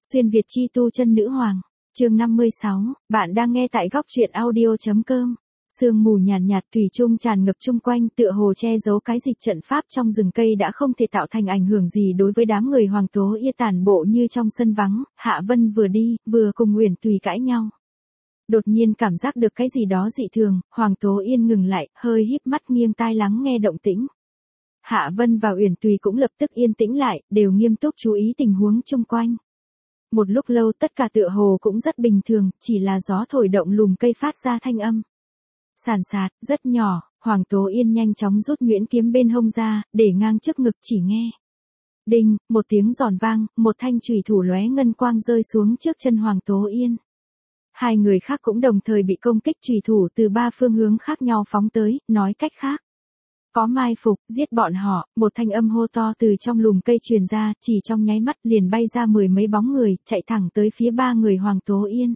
Xuyên Việt chi tu chân nữ hoàng, chương 56, bạn đang nghe tại góc truyện audio.com. Sương mù nhàn nhạt thủy chung tràn ngập chung quanh, tựa hồ che giấu cái dịch trận pháp trong rừng cây đã không thể tạo thành ảnh hưởng gì đối với đám người Hoàng Tố Yên tản bộ như trong sân vắng. Hạ Vân vừa đi, vừa cùng Uyển Tùy cãi nhau. Đột nhiên cảm giác được cái gì đó dị thường, Hoàng Tố Yên ngừng lại, hơi híp mắt nghiêng tai lắng nghe động tĩnh. Hạ Vân và Uyển Tùy cũng lập tức yên tĩnh lại, đều nghiêm túc chú ý tình huống chung quanh. Một lúc lâu tất cả tựa hồ cũng rất bình thường, chỉ là gió thổi động lùm cây phát ra thanh âm sàn sạt, rất nhỏ. Hoàng Tố Yên nhanh chóng rút nhuyễn kiếm bên hông ra, để ngang trước ngực, chỉ nghe đinh, một tiếng giòn vang, một thanh chùy thủ lóe ngân quang rơi xuống trước chân Hoàng Tố Yên. Hai người khác cũng đồng thời bị công kích chùy thủ từ ba phương hướng khác nhau phóng tới, nói cách khác, có mai phục, giết bọn họ. Một thanh âm hô to từ trong lùm cây truyền ra, chỉ trong nháy mắt liền bay ra mười mấy bóng người, chạy thẳng tới phía ba người Hoàng Tố Yên.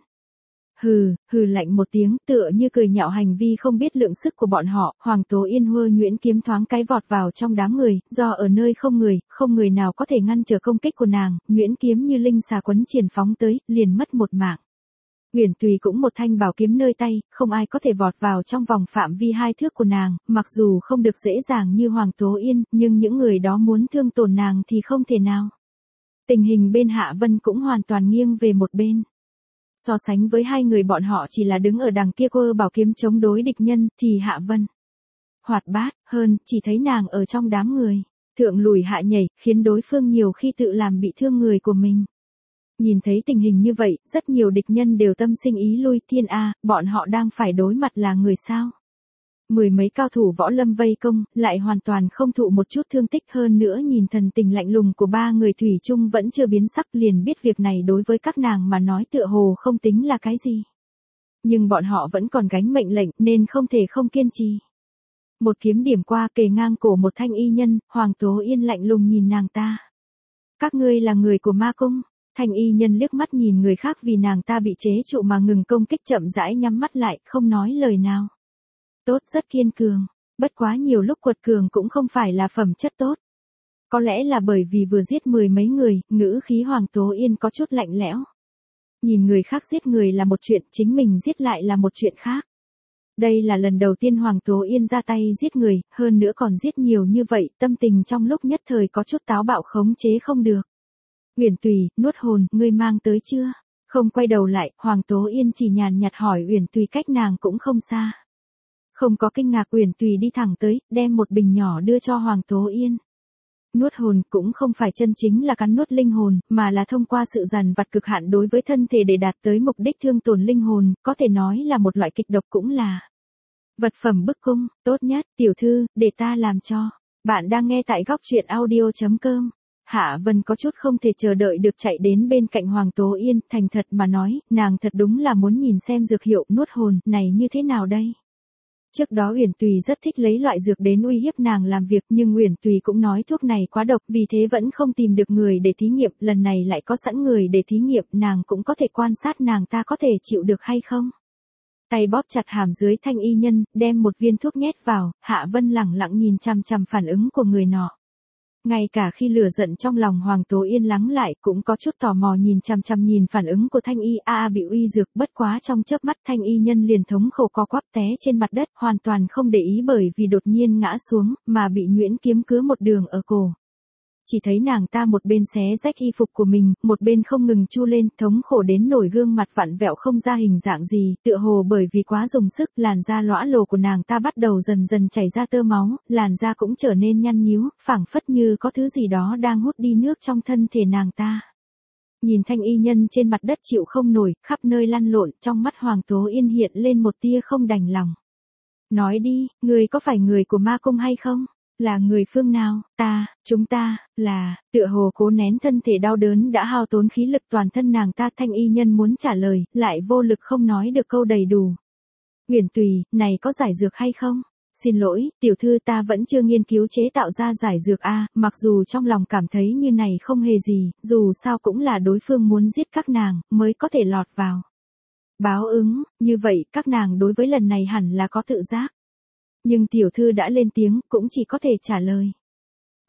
Hừ lạnh một tiếng, tựa như cười nhạo hành vi không biết lượng sức của bọn họ. Hoàng Tố Yên hơ nhuyễn kiếm thoáng cái vọt vào trong đám người, do ở nơi không người nào có thể ngăn trở công kích của nàng, nhuyễn kiếm như linh xà quấn triển phóng tới, liền mất một mạng. Uyển Tùy cũng một thanh bảo kiếm nơi tay, không ai có thể vọt vào trong vòng phạm vi 2 thước của nàng, mặc dù không được dễ dàng như Hoàng Tố Yên, nhưng những người đó muốn thương tổn nàng thì không thể nào. Tình hình bên Hạ Vân cũng hoàn toàn nghiêng về một bên. So sánh với hai người bọn họ chỉ là đứng ở đằng kia cơ bảo kiếm chống đối địch nhân, thì Hạ Vân hoạt bát hơn, chỉ thấy nàng ở trong đám người, thượng lùi hạ nhảy, khiến đối phương nhiều khi tự làm bị thương người của mình. Nhìn thấy tình hình như vậy, rất nhiều địch nhân đều tâm sinh ý lui. Thiên A, bọn họ đang phải đối mặt là người sao? Mười mấy cao thủ võ lâm vây công, lại hoàn toàn không thụ một chút thương tích, hơn nữa nhìn thần tình lạnh lùng của ba người thủy chung vẫn chưa biến sắc, liền biết việc này đối với các nàng mà nói tựa hồ không tính là cái gì. Nhưng bọn họ vẫn còn gánh mệnh lệnh nên không thể không kiên trì. Một kiếm điểm qua kề ngang cổ một thanh y nhân, Hoàng Tố Yên lạnh lùng nhìn nàng ta. Các ngươi là người của ma cung. Thanh y nhân liếc mắt nhìn người khác vì nàng ta bị chế trụ mà ngừng công kích, chậm rãi nhắm mắt lại, không nói lời nào. Tốt, rất kiên cường, bất quá nhiều lúc quật cường cũng không phải là phẩm chất tốt. Có lẽ là bởi vì vừa giết mười mấy người, ngữ khí Hoàng Tố Yên có chút lạnh lẽo. Nhìn người khác giết người là một chuyện, chính mình giết lại là một chuyện khác. Đây là lần đầu tiên Hoàng Tố Yên ra tay giết người, hơn nữa còn giết nhiều như vậy, tâm tình trong lúc nhất thời có chút táo bạo khống chế không được. Uyển Tùy, nuốt hồn, ngươi mang tới chưa? Không quay đầu lại, Hoàng Tố Yên chỉ nhàn nhạt hỏi Uyển Tùy, cách nàng cũng không xa. Không có kinh ngạc, Uyển Tùy đi thẳng tới, đem một bình nhỏ đưa cho Hoàng Tố Yên. Nuốt hồn cũng không phải chân chính là cắn nuốt linh hồn, mà là thông qua sự dằn vặt cực hạn đối với thân thể để đạt tới mục đích thương tổn linh hồn, có thể nói là một loại kịch độc, cũng là vật phẩm bức cung. Tốt nhất, tiểu thư, để ta làm cho. Bạn đang nghe tại góc truyện audio.com. Hạ Vân có chút không thể chờ đợi được chạy đến bên cạnh Hoàng Tố Yên, thành thật mà nói, nàng thật đúng là muốn nhìn xem dược hiệu nuốt hồn này như thế nào đây. Trước đó Uyển Tùy rất thích lấy loại dược đến uy hiếp nàng làm việc, nhưng Uyển Tùy cũng nói thuốc này quá độc, vì thế vẫn không tìm được người để thí nghiệm, lần này lại có sẵn người để thí nghiệm, nàng cũng có thể quan sát nàng ta có thể chịu được hay không. Tay bóp chặt hàm dưới thanh y nhân, đem một viên thuốc nhét vào, Hạ Vân lẳng lặng nhìn chằm chằm phản ứng của người nọ. Ngay cả khi lửa giận trong lòng Hoàng Tố Yên lắng lại, cũng có chút tò mò nhìn chằm chằm nhìn phản ứng của thanh y bị uy dược, bất quá trong chớp mắt thanh y nhân liền thống khổ co quắp té trên mặt đất, hoàn toàn không để ý bởi vì đột nhiên ngã xuống, mà bị nhuyễn kiếm cứa một đường ở cổ. Chỉ thấy nàng ta một bên xé rách y phục của mình, một bên không ngừng chu lên, thống khổ đến nổi gương mặt vặn vẹo không ra hình dạng gì, tựa hồ bởi vì quá dùng sức, làn da lõa lồ của nàng ta bắt đầu dần dần chảy ra tơ máu, làn da cũng trở nên nhăn nhíu, phảng phất như có thứ gì đó đang hút đi nước trong thân thể nàng ta. Nhìn thanh y nhân trên mặt đất chịu không nổi, khắp nơi lăn lộn, trong mắt Hoàng Tố Yên hiện lên một tia không đành lòng. Nói đi, người có phải người của ma cung hay không? Là người phương nào? Chúng ta, là, tựa hồ cố nén thân thể đau đớn đã hao tốn khí lực toàn thân nàng ta, thanh y nhân muốn trả lời, lại vô lực không nói được câu đầy đủ. Uyển Tùy, này có giải dược hay không? Xin lỗi, tiểu thư, ta vẫn chưa nghiên cứu chế tạo ra giải dược mặc dù trong lòng cảm thấy như này không hề gì, dù sao cũng là đối phương muốn giết các nàng, mới có thể lọt vào báo ứng, như vậy các nàng đối với lần này hẳn là có tự giác. Nhưng tiểu thư đã lên tiếng, cũng chỉ có thể trả lời.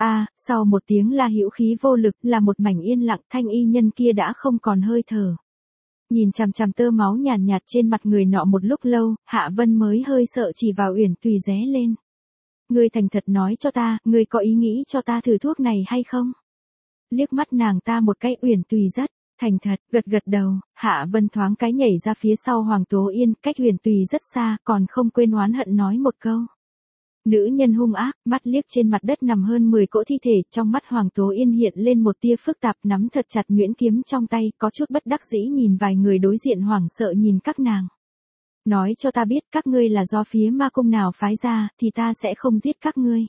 Sau một tiếng la hữu khí vô lực là một mảnh yên lặng, thanh y nhân kia đã không còn hơi thở. Nhìn chằm chằm tơ máu nhàn nhạt trên mặt người nọ một lúc lâu, Hạ Vân mới hơi sợ chỉ vào Uyển Tùy ré lên. Ngươi thành thật nói cho ta, ngươi có ý nghĩ cho ta thử thuốc này hay không? Liếc mắt nàng ta một cái, Uyển Tùy rất thành thật, gật đầu. Hạ Vân thoáng cái nhảy ra phía sau Hoàng Tố Yên, cách Uyển Tùy rất xa, còn không quên oán hận nói một câu. Nữ nhân hung ác, mắt liếc trên mặt đất nằm hơn 10 cỗ thi thể, trong mắt Hoàng Tố Yên hiện lên một tia phức tạp, nắm thật chặt nhuyễn kiếm trong tay, có chút bất đắc dĩ nhìn vài người đối diện hoảng sợ nhìn các nàng. Nói cho ta biết các ngươi là do phía ma cung nào phái ra, thì ta sẽ không giết các ngươi.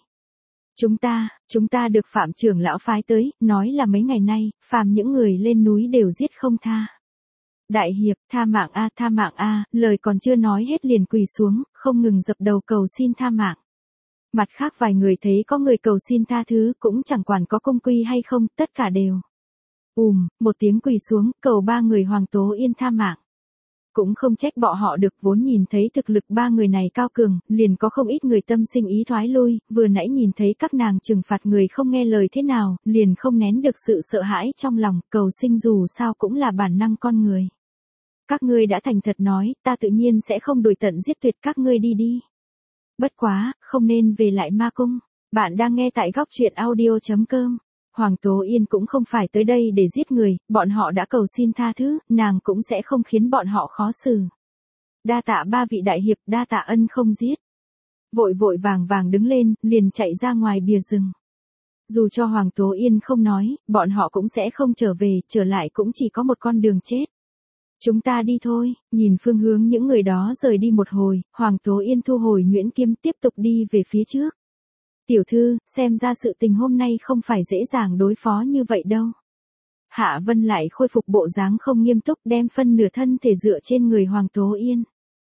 Chúng ta được Phạm trưởng lão phái tới, nói là mấy ngày nay, phàm những người lên núi đều giết không tha. Đại hiệp, tha mạng a, lời còn chưa nói hết liền quỳ xuống, không ngừng dập đầu cầu xin tha mạng. Mặt khác vài người thấy có người cầu xin tha thứ, cũng chẳng quản có công quy hay không, tất cả đều. Một tiếng quỳ xuống, cầu ba người Hoàng Tố Yên tha mạng. Cũng không trách bọn họ được, vốn nhìn thấy thực lực ba người này cao cường, liền có không ít người tâm sinh ý thoái lui, vừa nãy nhìn thấy các nàng trừng phạt người không nghe lời thế nào, liền không nén được sự sợ hãi trong lòng, cầu sinh dù sao cũng là bản năng con người. Các ngươi đã thành thật nói, ta tự nhiên sẽ không đuổi tận giết tuyệt các ngươi đi. Bất quá, không nên về lại ma cung. Bạn đang nghe tại góc truyện audio.com. Hoàng Tố Yên cũng không phải tới đây để giết người, bọn họ đã cầu xin tha thứ, nàng cũng sẽ không khiến bọn họ khó xử. Đa tạ ba vị đại hiệp, đa tạ ân không giết. Vội vàng đứng lên, liền chạy ra ngoài bìa rừng. Dù cho Hoàng Tố Yên không nói, bọn họ cũng sẽ không trở về, trở lại cũng chỉ có một con đường chết. Chúng ta đi thôi, nhìn phương hướng những người đó rời đi một hồi, Hoàng Tố Yên thu hồi nhuyễn kiếm tiếp tục đi về phía trước. Tiểu thư, xem ra sự tình hôm nay không phải dễ dàng đối phó như vậy đâu. Hạ Vân lại khôi phục bộ dáng không nghiêm túc, đem phân nửa thân thể dựa trên người Hoàng Tố Yên.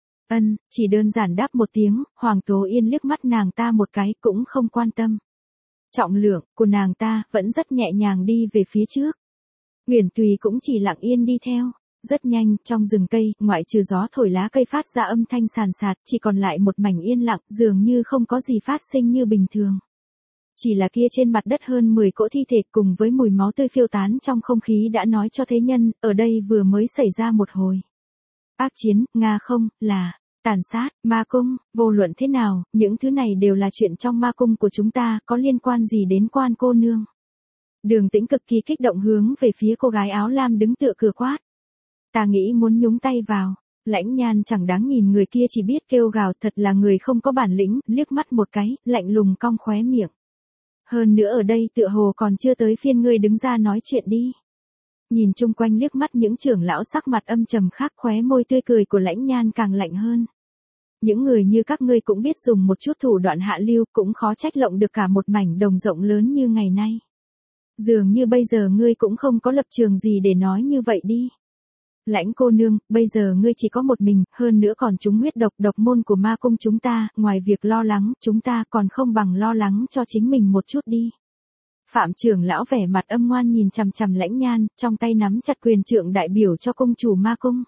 Chỉ đơn giản đáp một tiếng, Hoàng Tố Yên liếc mắt nàng ta một cái cũng không quan tâm. Trọng lượng của nàng ta vẫn rất nhẹ nhàng đi về phía trước. Uyển Tùy cũng chỉ lặng yên đi theo. Rất nhanh, trong rừng cây, ngoại trừ gió thổi lá cây phát ra âm thanh sàn sạt, chỉ còn lại một mảnh yên lặng, dường như không có gì phát sinh như bình thường. Chỉ là kia trên mặt đất hơn 10 cỗ thi thể cùng với mùi máu tươi phiêu tán trong không khí đã nói cho thế nhân, ở đây vừa mới xảy ra một hồi ác chiến, là tàn sát, ma cung, vô luận thế nào, những thứ này đều là chuyện trong ma cung của chúng ta, có liên quan gì đến Quan cô nương. Đường Tĩnh cực kỳ kích động hướng về phía cô gái áo lam đứng tựa cửa quát. Ta nghĩ muốn nhúng tay vào. Lãnh Nhan chẳng đáng nhìn người kia chỉ biết kêu gào, thật là người không có bản lĩnh, liếc mắt một cái, lạnh lùng cong khóe miệng. Hơn nữa ở đây tựa hồ còn chưa tới phiên ngươi đứng ra nói chuyện đi. Nhìn chung quanh liếc mắt những trưởng lão sắc mặt âm trầm khác, khóe môi tươi cười của Lãnh Nhan càng lạnh hơn. Những người như các ngươi cũng biết dùng một chút thủ đoạn hạ lưu, cũng khó trách lộng được cả một mảnh đồng rộng lớn như ngày nay. Dường như bây giờ ngươi cũng không có lập trường gì để nói như vậy đi. Lãnh cô nương, bây giờ ngươi chỉ có một mình, hơn nữa còn trúng huyết độc môn của ma cung chúng ta, ngoài việc lo lắng, chúng ta còn không bằng lo lắng cho chính mình một chút đi. Phạm trưởng lão vẻ mặt âm ngoan nhìn chằm chằm Lãnh Nhan, trong tay nắm chặt quyền trượng đại biểu cho cung chủ ma cung.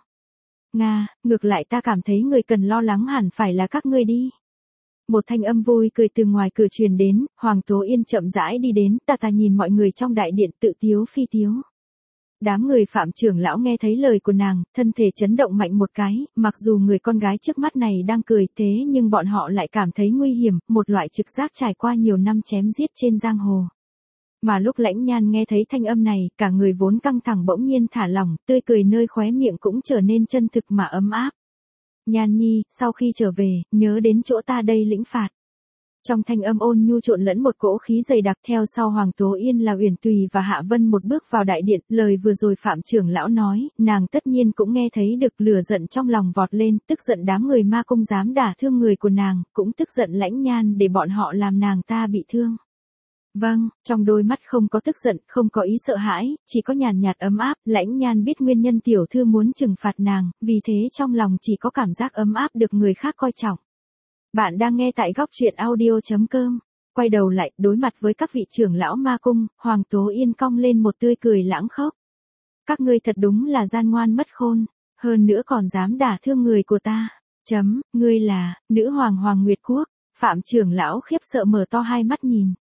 Ngược lại ta cảm thấy người cần lo lắng hẳn phải là các ngươi đi. Một thanh âm vui cười từ ngoài cửa truyền đến, Hoàng Tố Yên chậm rãi đi đến, ta nhìn mọi người trong đại điện tự tiếu phi tiếu. Đám người Phạm trưởng lão nghe thấy lời của nàng, thân thể chấn động mạnh một cái, mặc dù người con gái trước mắt này đang cười thế nhưng bọn họ lại cảm thấy nguy hiểm, một loại trực giác trải qua nhiều năm chém giết trên giang hồ. Mà lúc Lãnh Nhan nghe thấy thanh âm này, cả người vốn căng thẳng bỗng nhiên thả lỏng, tươi cười nơi khóe miệng cũng trở nên chân thực mà ấm áp. Nhan nhi, sau khi trở về, nhớ đến chỗ ta đây lĩnh phạt. Trong thanh âm ôn nhu trộn lẫn một cỗ khí dày đặc, theo sau Hoàng Tố Yên là Uyển Tùy và Hạ Vân một bước vào đại điện, lời vừa rồi Phạm trưởng lão nói, nàng tất nhiên cũng nghe thấy được, lửa giận trong lòng vọt lên, tức giận đám người ma cung dám đả thương người của nàng, cũng tức giận Lãnh Nhan để bọn họ làm nàng ta bị thương. Vâng, trong đôi mắt không có tức giận, không có ý sợ hãi, chỉ có nhàn nhạt ấm áp, Lãnh Nhan biết nguyên nhân tiểu thư muốn trừng phạt nàng, vì thế trong lòng chỉ có cảm giác ấm áp được người khác coi trọng. Bạn đang nghe tại góc truyện audio.com. Quay đầu lại, đối mặt với các vị trưởng lão ma cung, Hoàng Tố Yên cong lên một tươi cười lãng khốc. Các ngươi thật đúng là gian ngoan mất khôn, hơn nữa còn dám đả thương người của ta. Ngươi là, nữ hoàng Hoàng Nguyệt Quốc. Phạm trưởng lão khiếp sợ mở to hai mắt nhìn.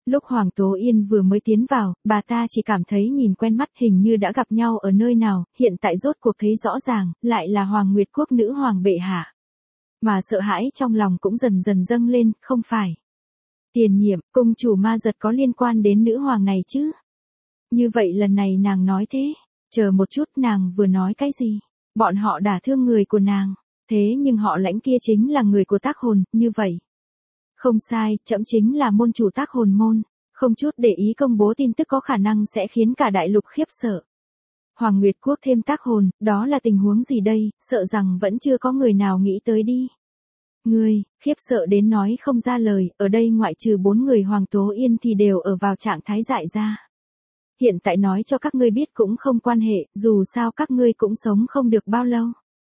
Lúc Hoàng Tố Yên vừa mới tiến vào, bà ta chỉ cảm thấy nhìn quen mắt, hình như đã gặp nhau ở nơi nào, hiện tại rốt cuộc thấy rõ ràng, lại là Hoàng Nguyệt Quốc nữ hoàng bệ hạ. Mà sợ hãi trong lòng cũng dần dần dâng lên, không phải. Tiền nhiệm, cung chủ Ma Dật có liên quan đến nữ hoàng này chứ? Như vậy lần này nàng nói thế. Chờ một chút, nàng vừa nói cái gì? Bọn họ đả thương người của nàng. Thế nhưng họ Lãnh kia chính là người của Tác Hồn, như vậy. Không sai, trẫm chính là môn chủ Tác Hồn môn. Không chút để ý công bố tin tức có khả năng sẽ khiến cả đại lục khiếp sợ. Hoàng Nguyệt Quốc thêm Tác Hồn, đó là tình huống gì đây, sợ rằng vẫn chưa có người nào nghĩ tới đi. Ngươi, khiếp sợ đến nói không ra lời, ở đây ngoại trừ 4 người Hoàng Tố Yên thì đều ở vào trạng thái dại ra. Hiện tại nói cho các ngươi biết cũng không quan hệ, dù sao các ngươi cũng sống không được bao lâu.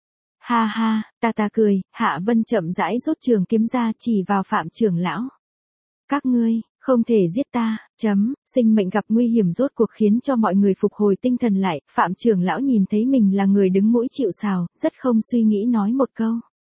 Ha ha, ta cười, Hạ Vân chậm rãi rút trường kiếm ra chỉ vào Phạm trưởng lão. Các ngươi, không thể giết ta, sinh mệnh gặp nguy hiểm rốt cuộc khiến cho mọi người phục hồi tinh thần lại, Phạm trưởng lão nhìn thấy mình là người đứng mũi chịu sào, rất không suy nghĩ nói một câu.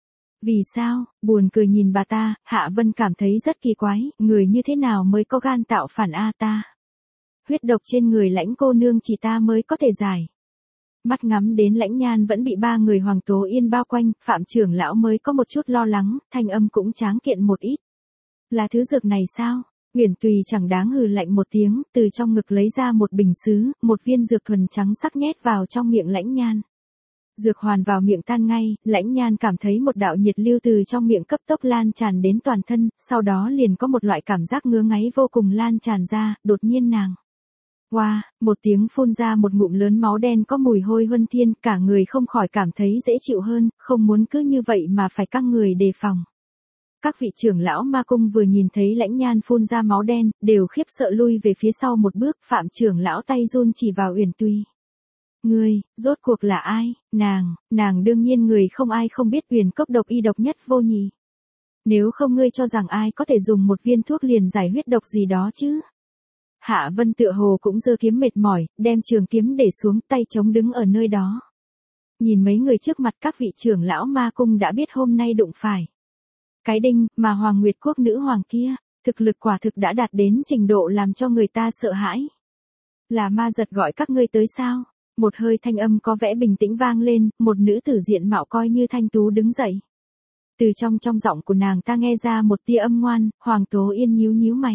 Vì sao, buồn cười nhìn bà ta, Hạ Vân cảm thấy rất kỳ quái, người như thế nào mới có gan tạo phản a ta. Huyết độc trên người Lãnh cô nương chỉ ta mới có thể giải. Mắt ngắm đến Lãnh Nhan vẫn bị 3 người Hoàng Tố Yên bao quanh, Phạm trưởng lão mới có một chút lo lắng, thanh âm cũng tráng kiện một ít. Là thứ dược này sao? Uyển Tùy chẳng đáng hừ lạnh một tiếng, từ trong ngực lấy ra một bình sứ, một viên dược thuần trắng sắc nhét vào trong miệng Lãnh Nhan. Dược hoàn vào miệng tan ngay, Lãnh Nhan cảm thấy một đạo nhiệt lưu từ trong miệng cấp tốc lan tràn đến toàn thân, sau đó liền có một loại cảm giác ngứa ngáy vô cùng lan tràn ra, đột nhiên nàng. Wow, một tiếng phun ra một ngụm lớn máu đen có mùi hôi huân thiên, cả người không khỏi cảm thấy dễ chịu hơn, không muốn cứ như vậy mà phải căng người đề phòng. Các vị trưởng lão ma cung vừa nhìn thấy Lãnh Nhan phun ra máu đen, đều khiếp sợ lui về phía sau một bước, Phạm trưởng lão tay run chỉ vào Uyển Tùy. Ngươi, rốt cuộc là ai? Nàng đương nhiên người không ai không biết Uyển cốc độc y độc nhất vô nhị. Nếu không ngươi cho rằng ai có thể dùng một viên thuốc liền giải huyết độc gì đó chứ? Hạ Vân tựa hồ cũng giơ kiếm mệt mỏi, đem trường kiếm để xuống, tay chống đứng ở nơi đó. Nhìn mấy người trước mặt các vị trưởng lão ma cung đã biết hôm nay đụng phải. Cái đinh, mà Hoàng Nguyệt Quốc nữ hoàng kia, thực lực quả thực đã đạt đến trình độ làm cho người ta sợ hãi. Là Ma Dật gọi các ngươi tới sao? Một hơi thanh âm có vẻ bình tĩnh vang lên, một nữ tử diện mạo coi như thanh tú đứng dậy. Từ trong giọng của nàng ta nghe ra một tia âm ngoan, Hoàng Tố Yên nhíu mày.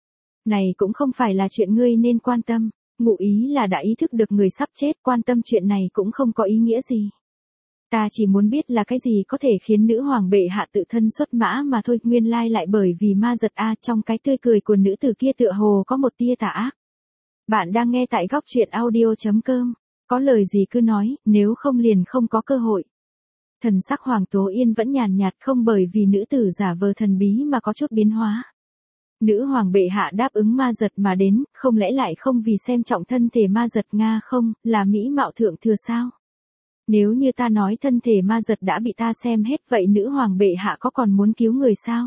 Này cũng không phải là chuyện ngươi nên quan tâm, ngụ ý là đã ý thức được người sắp chết, quan tâm chuyện này cũng không có ý nghĩa gì. Ta chỉ muốn biết là cái gì có thể khiến nữ hoàng bệ hạ tự thân xuất mã mà thôi, nguyên lai lại bởi vì Ma Dật a. Trong cái tươi cười của nữ tử kia tựa hồ có một tia tà ác. Bạn đang nghe tại góc truyện audio.com, có lời gì cứ nói, nếu không liền không có cơ hội. Thần sắc Hoàng Tố Yên vẫn nhàn nhạt, không bởi vì nữ tử giả vờ thần bí mà có chút biến hóa. Nữ hoàng bệ hạ đáp ứng Ma Dật mà đến, không lẽ lại không vì xem trọng thân thể Ma Dật Nga không, là mỹ mạo thượng thừa sao? Nếu như ta nói thân thể Ma Dật đã bị ta xem hết, vậy nữ hoàng bệ hạ có còn muốn cứu người sao?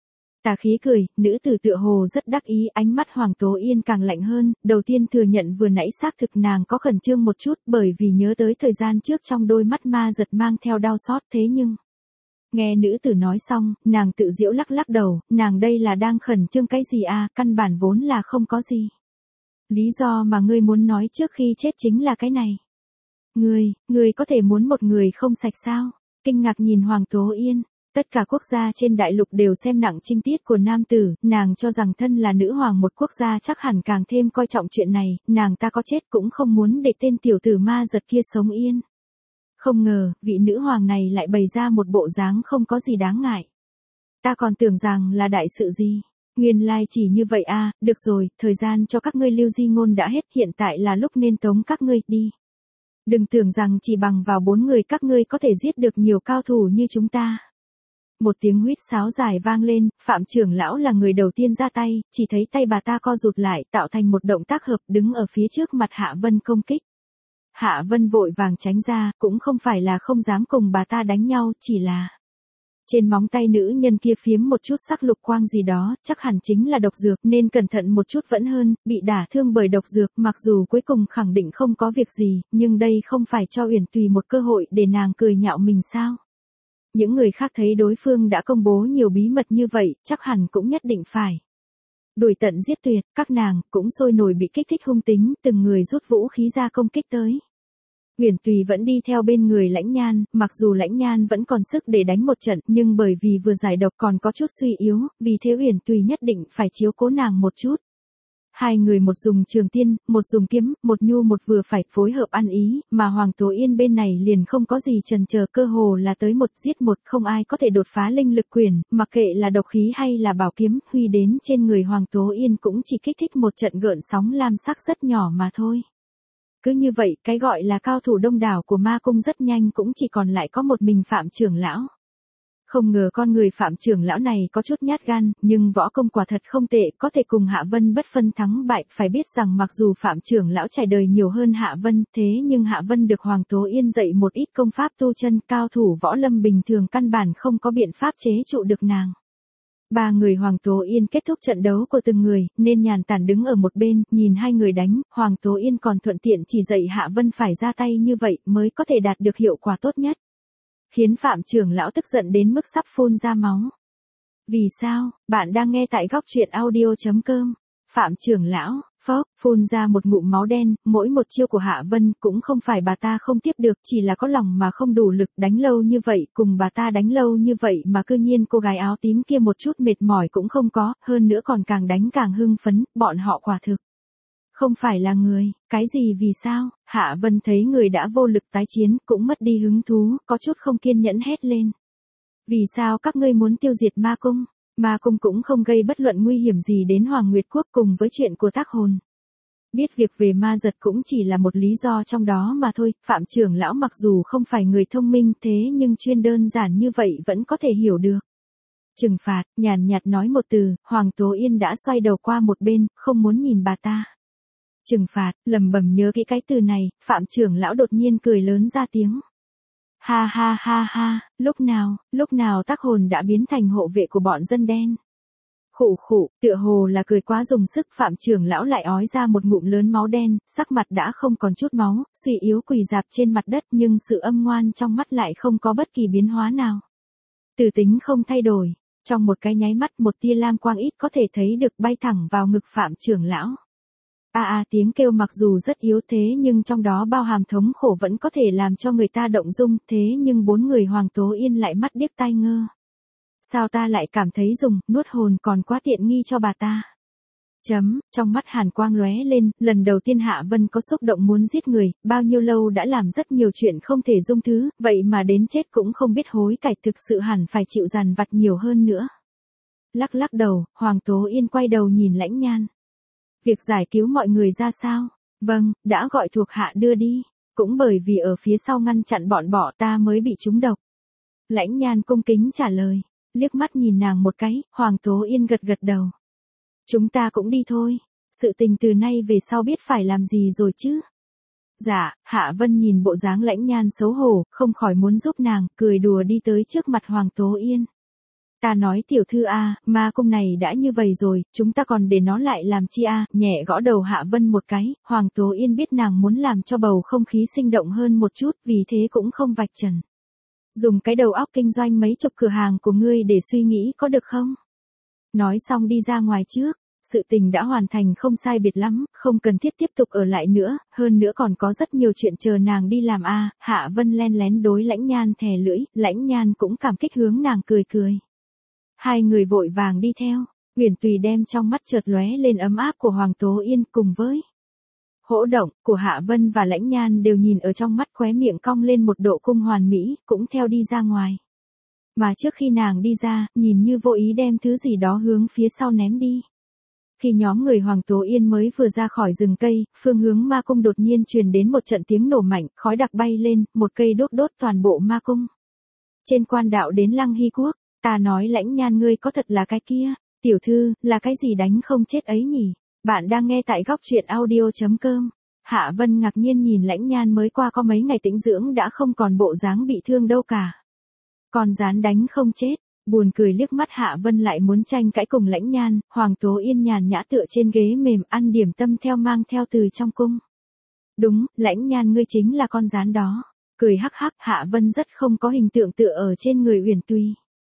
Tà khí cười, nữ tử tựa hồ rất đắc ý, ánh mắt Hoàng Tố Yên càng lạnh hơn, đầu tiên thừa nhận vừa nãy xác thực nàng có khẩn trương một chút, bởi vì nhớ tới thời gian trước trong đôi mắt Ma Dật mang theo đau xót, thế nhưng... Nghe nữ tử nói xong, nàng tự giễu lắc đầu, nàng đây là đang khẩn trương cái gì à, căn bản vốn là không có gì. Lý do mà ngươi muốn nói trước khi chết chính là cái này. Ngươi có thể muốn một người không sạch sao? Kinh ngạc nhìn Hoàng Tố Yên, tất cả quốc gia trên đại lục đều xem nặng trinh tiết của nam tử, nàng cho rằng thân là nữ hoàng một quốc gia chắc hẳn càng thêm coi trọng chuyện này, nàng ta có chết cũng không muốn để tên tiểu tử Ma Dật kia sống yên. Không ngờ, vị nữ hoàng này lại bày ra một bộ dáng không có gì đáng ngại. Ta còn tưởng rằng là đại sự gì. Nguyên lai chỉ như vậy à, được rồi, thời gian cho các ngươi lưu di ngôn đã hết, hiện tại là lúc nên tống các ngươi đi. Đừng tưởng rằng chỉ bằng vào 4 người các ngươi có thể giết được nhiều cao thủ như chúng ta. Một tiếng huýt sáo dài vang lên, Phạm trưởng lão là người đầu tiên ra tay, chỉ thấy tay bà ta co rụt lại, tạo thành một động tác hợp, đứng ở phía trước mặt Hạ Vân công kích. Hạ Vân vội vàng tránh ra, cũng không phải là không dám cùng bà ta đánh nhau, chỉ là... Trên móng tay nữ nhân kia phiếm một chút sắc lục quang gì đó, chắc hẳn chính là độc dược, nên cẩn thận một chút vẫn hơn, bị đả thương bởi độc dược, mặc dù cuối cùng khẳng định không có việc gì, nhưng đây không phải cho Uyển Tùy một cơ hội để nàng cười nhạo mình sao? Những người khác thấy đối phương đã công bố nhiều bí mật như vậy, chắc hẳn cũng nhất định phải Đuổi tận giết tuyệt, các nàng cũng sôi nổi bị kích thích hung tính, từng người rút vũ khí ra công kích tới. Uyển Tùy vẫn đi theo bên người Lãnh Nhan, mặc dù Lãnh Nhan vẫn còn sức để đánh một trận, nhưng bởi vì vừa giải độc còn có chút suy yếu, vì thế Uyển Tùy nhất định phải chiếu cố nàng một chút. Hai người một dùng trường tiên, một dùng kiếm, một nhu một vừa phải phối hợp ăn ý, mà Hoàng Tố Yên bên này liền không có gì chần chờ, cơ hồ là tới một giết một, không ai có thể đột phá linh lực quyền, mặc kệ là độc khí hay là bảo kiếm, huy đến trên người Hoàng Tố Yên cũng chỉ kích thích một trận gợn sóng lam sắc rất nhỏ mà thôi. Cứ như vậy, cái gọi là cao thủ đông đảo của ma cung rất nhanh cũng chỉ còn lại có một mình Phạm trưởng lão. Không ngờ con người Phạm trưởng lão này có chút nhát gan, nhưng võ công quả thật không tệ, có thể cùng Hạ Vân bất phân thắng bại, phải biết rằng mặc dù Phạm trưởng lão trải đời nhiều hơn Hạ Vân, thế nhưng Hạ Vân được Hoàng Tố Yên dạy một ít công pháp tu chân, cao thủ võ lâm bình thường căn bản không có biện pháp chế trụ được nàng. Ba người Hoàng Tố Yên kết thúc trận đấu của từng người, nên nhàn tản đứng ở một bên, nhìn hai người đánh, Hoàng Tố Yên còn thuận tiện chỉ dạy Hạ Vân phải ra tay như vậy mới có thể đạt được hiệu quả tốt nhất. Khiến Phạm trưởng lão tức giận đến mức sắp phun ra máu. Vì sao? Bạn đang nghe tại góc truyện audio.com. Phạm trưởng lão, phốc, phun ra một ngụm máu đen, mỗi một chiêu của Hạ Vân cũng không phải bà ta không tiếp được, chỉ là có lòng mà không đủ lực, đánh lâu như vậy, cùng bà ta đánh lâu như vậy mà cư nhiên cô gái áo tím kia một chút mệt mỏi cũng không có, hơn nữa còn càng đánh càng hưng phấn, bọn họ quả thực không phải là người, cái gì vì sao? Hạ Vân thấy người đã vô lực tái chiến, cũng mất đi hứng thú, có chút không kiên nhẫn hét lên. Vì sao các ngươi muốn tiêu diệt ma cung? Ma cung cũng không gây bất luận nguy hiểm gì đến Hoàng Nguyệt Quốc cùng với chuyện của tác hồn. Biết việc về ma giật cũng chỉ là một lý do trong đó mà thôi, Phạm trưởng lão mặc dù không phải người thông minh thế nhưng chuyên đơn giản như vậy vẫn có thể hiểu được. Trừng phạt, nhàn nhạt nói một từ, Hoàng Tố Yên đã xoay đầu qua một bên, không muốn nhìn bà ta. Trừng phạt, lầm bầm nhớ kỹ cái từ này, Phạm trưởng lão đột nhiên cười lớn ra tiếng. Ha ha ha ha, lúc nào tác hồn đã biến thành hộ vệ của bọn dân đen. Khụ khụ, tựa hồ là cười quá dùng sức, Phạm trưởng lão lại ói ra một ngụm lớn máu đen, sắc mặt đã không còn chút máu, suy yếu quỳ rạp trên mặt đất nhưng sự âm ngoan trong mắt lại không có bất kỳ biến hóa nào. Từ tính không thay đổi, trong một cái nháy mắt một tia lam quang ít có thể thấy được bay thẳng vào ngực Phạm trưởng lão. Tiếng kêu mặc dù rất yếu thế nhưng trong đó bao hàm thống khổ vẫn có thể làm cho người ta động dung, thế nhưng bốn người Hoàng Tố Yên lại mắt điếc tai ngơ. Sao ta lại cảm thấy nuốt hồn còn quá tiện nghi cho bà ta. Trong mắt hàn quang lóe lên, lần đầu tiên Hạ Vân có xúc động muốn giết người, bao nhiêu lâu đã làm rất nhiều chuyện không thể dung thứ, vậy mà đến chết cũng không biết hối cải, thực sự hẳn phải chịu dằn vặt nhiều hơn nữa. Lắc đầu, Hoàng Tố Yên quay đầu nhìn Lãnh Nhan. Việc giải cứu mọi người ra sao? Vâng, đã gọi thuộc hạ đưa đi. Cũng bởi vì ở phía sau ngăn chặn bọn bỏ ta mới bị trúng độc. Lãnh Nhan cung kính trả lời. Liếc mắt nhìn nàng một cái, Hoàng Tố Yên gật đầu. Chúng ta cũng đi thôi. Sự tình từ nay về sau biết phải làm gì rồi chứ? Dạ, Hạ Vân nhìn bộ dáng Lãnh Nhan xấu hổ, không khỏi muốn giúp nàng, cười đùa đi tới trước mặt Hoàng Tố Yên. Ta nói tiểu thư ma cung này đã như vậy rồi, chúng ta còn để nó lại làm chi nhẹ gõ đầu Hạ Vân một cái, Hoàng Tố Yên biết nàng muốn làm cho bầu không khí sinh động hơn một chút, vì thế cũng không vạch trần. Dùng cái đầu óc kinh doanh mấy chục cửa hàng của ngươi để suy nghĩ có được không? Nói xong đi ra ngoài trước, sự tình đã hoàn thành không sai biệt lắm, không cần thiết tiếp tục ở lại nữa, hơn nữa còn có rất nhiều chuyện chờ nàng đi làm Hạ Vân len lén đối Lãnh Nhan thè lưỡi, Lãnh Nhan cũng cảm kích hướng nàng cười. Hai người vội vàng đi theo, Uyển Tùy đem trong mắt chợt lóe lên ấm áp của Hoàng Tố Yên cùng với hỗ động của Hạ Vân và Lãnh Nhan đều nhìn ở trong mắt, khóe miệng cong lên một độ cung hoàn mỹ, cũng theo đi ra ngoài. Mà trước khi nàng đi ra, nhìn như vô ý đem thứ gì đó hướng phía sau ném đi. Khi nhóm người Hoàng Tố Yên mới vừa ra khỏi rừng cây, phương hướng ma cung đột nhiên truyền đến một trận tiếng nổ mạnh, khói đặc bay lên, một cây đốt toàn bộ ma cung. Trên quan đạo đến Lăng Hy Quốc. Ta nói Lãnh Nhan ngươi có thật là cái kia, tiểu thư, là cái gì đánh không chết ấy nhỉ? Bạn đang nghe tại góc truyện audio.com. Hạ Vân ngạc nhiên nhìn Lãnh Nhan mới qua có mấy ngày tĩnh dưỡng đã không còn bộ dáng bị thương đâu cả. Còn dán đánh không chết, buồn cười liếc mắt Hạ Vân lại muốn tranh cãi cùng Lãnh Nhan, Hoàng Tố Yên nhàn nhã tựa trên ghế mềm ăn điểm tâm mang theo từ trong cung. Đúng, Lãnh Nhan ngươi chính là con rán đó. Cười hắc hắc, Hạ Vân rất không có hình tượng tựa ở trên người Uyển Tùy.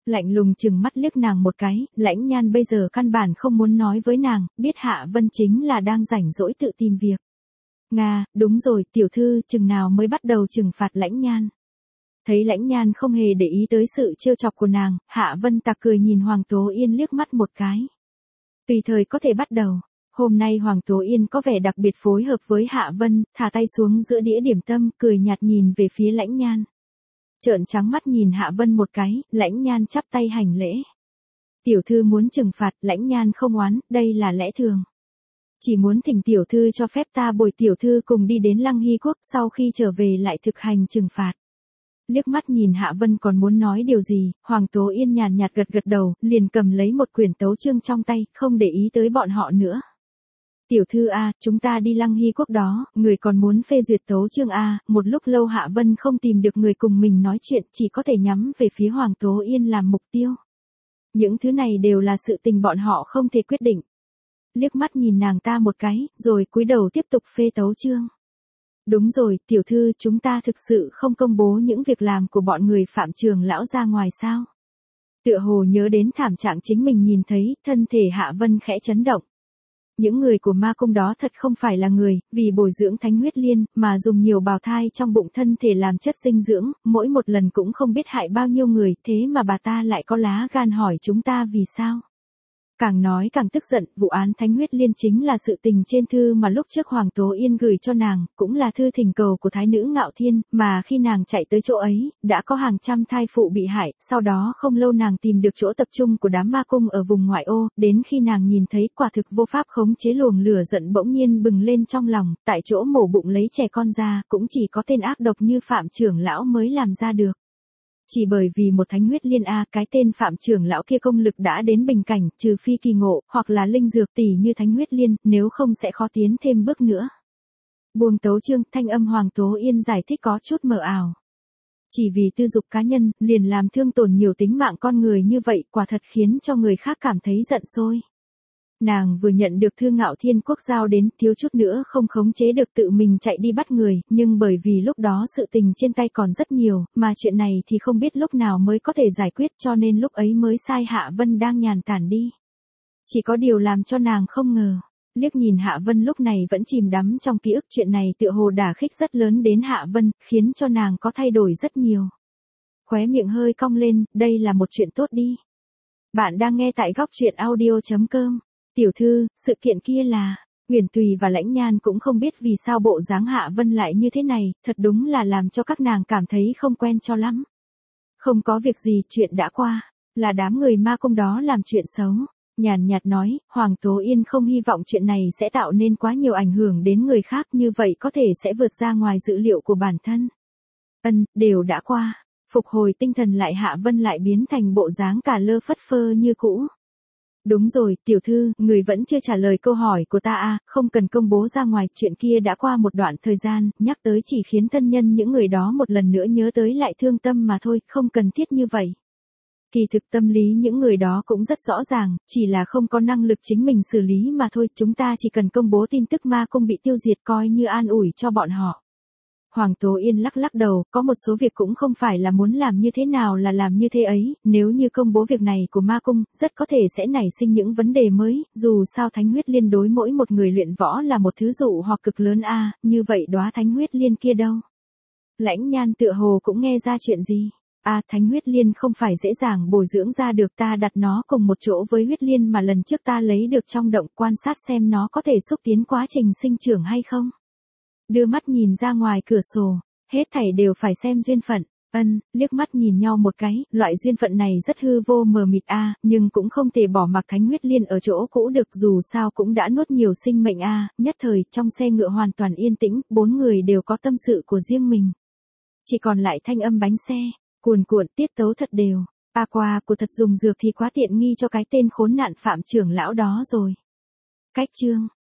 Lạnh lùng chừng mắt liếc nàng một cái, Lãnh Nhan bây giờ căn bản không muốn nói với nàng, biết Hạ Vân chính là đang rảnh rỗi tự tìm việc. Nga, đúng rồi, tiểu thư, chừng nào mới bắt đầu trừng phạt Lãnh Nhan. Thấy Lãnh Nhan không hề để ý tới sự trêu chọc của nàng, Hạ Vân tặc cười nhìn Hoàng Tố Yên liếc mắt một cái. Tùy thời có thể bắt đầu. Hôm nay Hoàng Tố Yên có vẻ đặc biệt phối hợp với Hạ Vân, thả tay xuống giữa đĩa điểm tâm, cười nhạt nhìn về phía Lãnh Nhan. Trợn trắng mắt nhìn Hạ Vân một cái, Lãnh Nhan chắp tay hành lễ. Tiểu thư muốn trừng phạt, Lãnh Nhan không oán, đây là lẽ thường. Chỉ muốn thỉnh tiểu thư cho phép ta bồi tiểu thư cùng đi đến Lăng Hy Quốc, sau khi trở về lại thực hành trừng phạt. Liếc mắt nhìn Hạ Vân còn muốn nói điều gì, Hoàng Tố Yên nhàn nhạt gật gật đầu, liền cầm lấy một quyển tấu chương trong tay, không để ý tới bọn họ nữa. Tiểu thư a, chúng ta đi Lăng Hy Quốc đó, người còn muốn phê duyệt tấu chương a, một lúc lâu Hạ Vân không tìm được người cùng mình nói chuyện, chỉ có thể nhắm về phía Hoàng Tố Yên làm mục tiêu. Những thứ này đều là sự tình bọn họ không thể quyết định. Liếc mắt nhìn nàng ta một cái, rồi cúi đầu tiếp tục phê tấu chương. Đúng rồi, tiểu thư, chúng ta thực sự không công bố những việc làm của bọn người Phạm Trường lão ra ngoài sao? Tựa hồ nhớ đến thảm trạng chính mình nhìn thấy, thân thể Hạ Vân khẽ chấn động. Những người của ma cung đó thật không phải là người, vì bồi dưỡng thánh huyết liên, mà dùng nhiều bào thai trong bụng thân thể làm chất dinh dưỡng, mỗi một lần cũng không biết hại bao nhiêu người, thế mà bà ta lại có lá gan hỏi chúng ta vì sao. Càng nói càng tức giận, vụ án thánh huyết liên chính là sự tình trên thư mà lúc trước Hoàng Tố Yên gửi cho nàng, cũng là thư thỉnh cầu của thái nữ Ngạo Thiên, mà khi nàng chạy tới chỗ ấy, đã có hàng trăm thai phụ bị hại, sau đó không lâu nàng tìm được chỗ tập trung của đám ma cung ở vùng ngoại ô, đến khi nàng nhìn thấy quả thực vô pháp khống chế luồng lửa giận bỗng nhiên bừng lên trong lòng, tại chỗ mổ bụng lấy trẻ con ra, cũng chỉ có tên ác độc như Phạm Trưởng lão mới làm ra được. Chỉ bởi vì một thánh huyết liên cái tên Phạm Trưởng lão kia công lực đã đến bình cảnh, trừ phi kỳ ngộ, hoặc là linh dược tỷ như thánh huyết liên, nếu không sẽ khó tiến thêm bước nữa. Buông tấu chương, thanh âm Hoàng Tố Yên giải thích có chút mờ ảo. Chỉ vì tư dục cá nhân, liền làm thương tổn nhiều tính mạng con người như vậy, quả thật khiến cho người khác cảm thấy giận sôi. Nàng vừa nhận được thư Ngạo Thiên Quốc giao đến, thiếu chút nữa không khống chế được tự mình chạy đi bắt người, nhưng bởi vì lúc đó sự tình trên tay còn rất nhiều, mà chuyện này thì không biết lúc nào mới có thể giải quyết, cho nên lúc ấy mới sai Hạ Vân đang nhàn tản đi. Chỉ có điều làm cho nàng không ngờ, liếc nhìn Hạ Vân lúc này vẫn chìm đắm trong ký ức, chuyện này tựa hồ đả kích rất lớn đến Hạ Vân, khiến cho nàng có thay đổi rất nhiều. Khóe miệng hơi cong lên, đây là một chuyện tốt đi. Bạn đang nghe tại góc truyện audio.com. Tiểu thư, sự kiện kia là, Uyển Tùy và Lãnh Nhan cũng không biết vì sao bộ dáng Hạ Vân lại như thế này, thật đúng là làm cho các nàng cảm thấy không quen cho lắm. Không có việc gì, chuyện đã qua, là đám người ma cung đó làm chuyện xấu. Nhàn nhạt nói, Hoàng Tố Yên không hy vọng chuyện này sẽ tạo nên quá nhiều ảnh hưởng đến người khác, như vậy có thể sẽ vượt ra ngoài dự liệu của bản thân. Đều đã qua, phục hồi tinh thần lại Hạ Vân lại biến thành bộ dáng cả lơ phất phơ như cũ. Đúng rồi, tiểu thư, người vẫn chưa trả lời câu hỏi của ta không cần công bố ra ngoài, chuyện kia đã qua một đoạn thời gian, nhắc tới chỉ khiến thân nhân những người đó một lần nữa nhớ tới lại thương tâm mà thôi, không cần thiết như vậy. Kỳ thực tâm lý những người đó cũng rất rõ ràng, chỉ là không có năng lực chính mình xử lý mà thôi, chúng ta chỉ cần công bố tin tức ma cung bị tiêu diệt coi như an ủi cho bọn họ. Hoàng Tố Yên lắc lắc đầu, có một số việc cũng không phải là muốn làm như thế nào là làm như thế ấy, nếu như công bố việc này của ma cung, rất có thể sẽ nảy sinh những vấn đề mới, dù sao thánh huyết liên đối mỗi một người luyện võ là một thứ dụ hoặc cực lớn như vậy đóa thánh huyết liên kia đâu. Lãnh Nhan tựa hồ cũng nghe ra chuyện gì. Thánh huyết liên không phải dễ dàng bồi dưỡng ra được, ta đặt nó cùng một chỗ với huyết liên mà lần trước ta lấy được trong động, quan sát xem nó có thể xúc tiến quá trình sinh trưởng hay không. Đưa mắt nhìn ra ngoài cửa sổ, hết thảy đều phải xem duyên phận. Liếc mắt nhìn nhau một cái, loại duyên phận này rất hư vô mờ mịt nhưng cũng không thể bỏ mặc thánh huyết liên ở chỗ cũ được, dù sao cũng đã nuốt nhiều sinh mệnh nhất thời, trong xe ngựa hoàn toàn yên tĩnh, bốn người đều có tâm sự của riêng mình. Chỉ còn lại thanh âm bánh xe, cuồn cuộn, tiết tấu thật đều. Qua của thật dùng dược thì quá tiện nghi cho cái tên khốn nạn Phạm Trưởng lão đó rồi. Cách chương